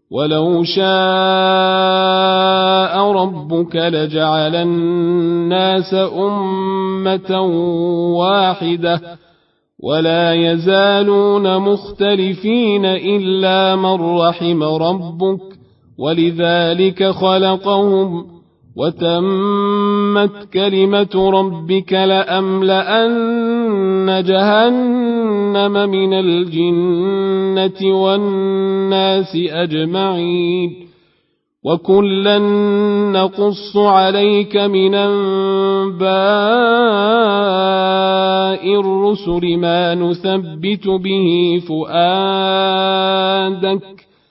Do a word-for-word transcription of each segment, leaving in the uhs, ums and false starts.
ولو شاء ربك لجعل الناس أمة واحدة ولا يزالون مختلفين إلا من رحم ربك ولذلك خلقهم وتمت كلمة ربك لأملأن جهنم من الجنة والناس أجمعين وكلا نقص عليك من أنباء الرسل ما نثبت به فؤادك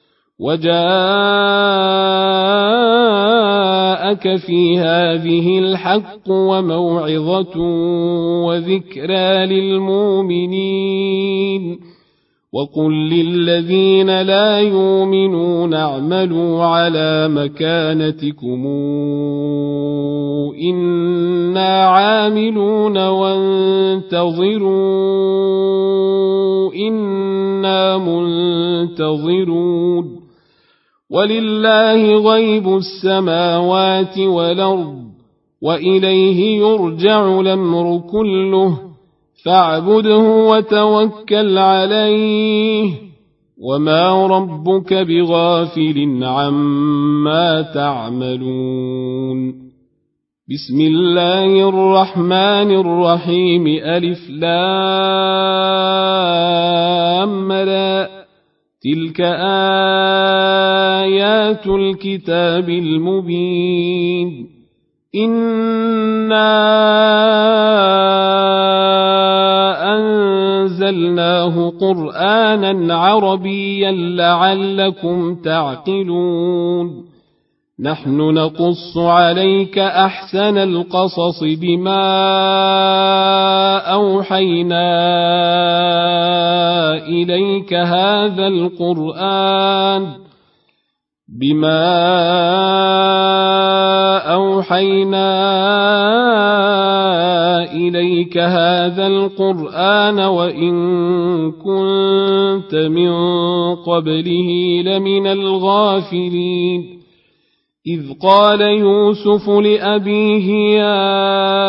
وجاءك في هذه الحق وموعظة وذكرى للمؤمنين وقل للذين لا يؤمنون اعملوا على مكانتكم إنا عاملون وانتظروا إنا منتظرون ولله غيب السماوات والأرض وإليه يرجع الأمر كله فاعبده وتوكل عليه وما ربك بغافل عما تعملون بسم الله الرحمن الرحيم ألف لام را تلك آيات الكتاب المبين إنا أنزلناه قرآنا عربيا لعلكم تعقلون نحن نقص عليك أحسن القصص بما أوحينا إليك هذا القرآن بما أوحينا إليك هذا القرآن وإن كنت من قبله لمن الغافلين إذ قال يوسف لأبيه يا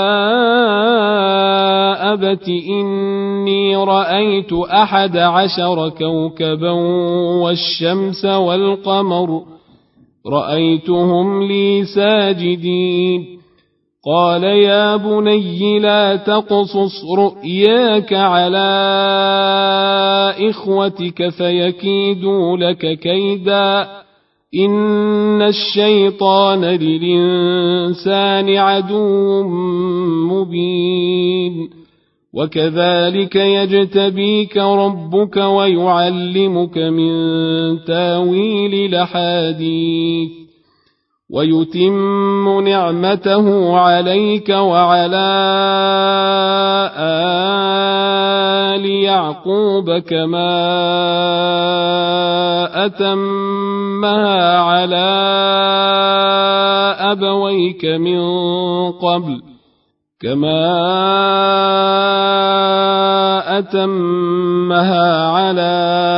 أبت إني رأيت أحد عشر كوكبا والشمس والقمر رأيتهم لي ساجدين قال يا بني لا تقصص رؤياك على إخوتك فيكيدوا لك كيدا إن الشيطان للإنسان عدو مبين وكذلك يجتبيك ربك ويعلمك من تاويل الأحاديث ويتم نعمته عليك وعلى آل يعقوب كما أتمها على أبويك من قبل كما أتمها على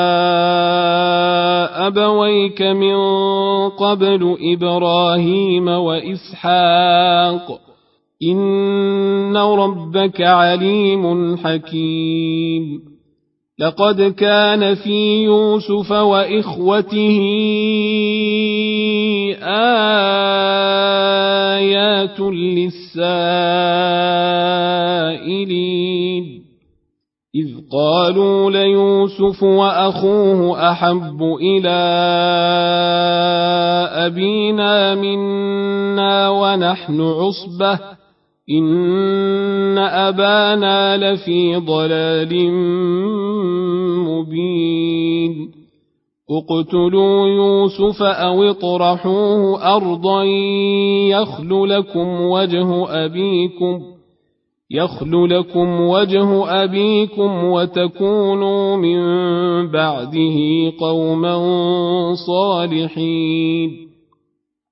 أبويك من قبل إبراهيم وإسحاق إن ربك عليم حكيم لقد كان في يوسف وإخوته آيات للسائلين إذ قالوا ليوسف وأخوه أحب إلى أبينا منا ونحن عصبة إن أبانا لفي ضلال مبين اقتلوا يوسف أو اطرحوه أرضا يخل لكم وجه أبيكم يخل لكم وجه أبيكم وتكونوا من بعده قوما صالحين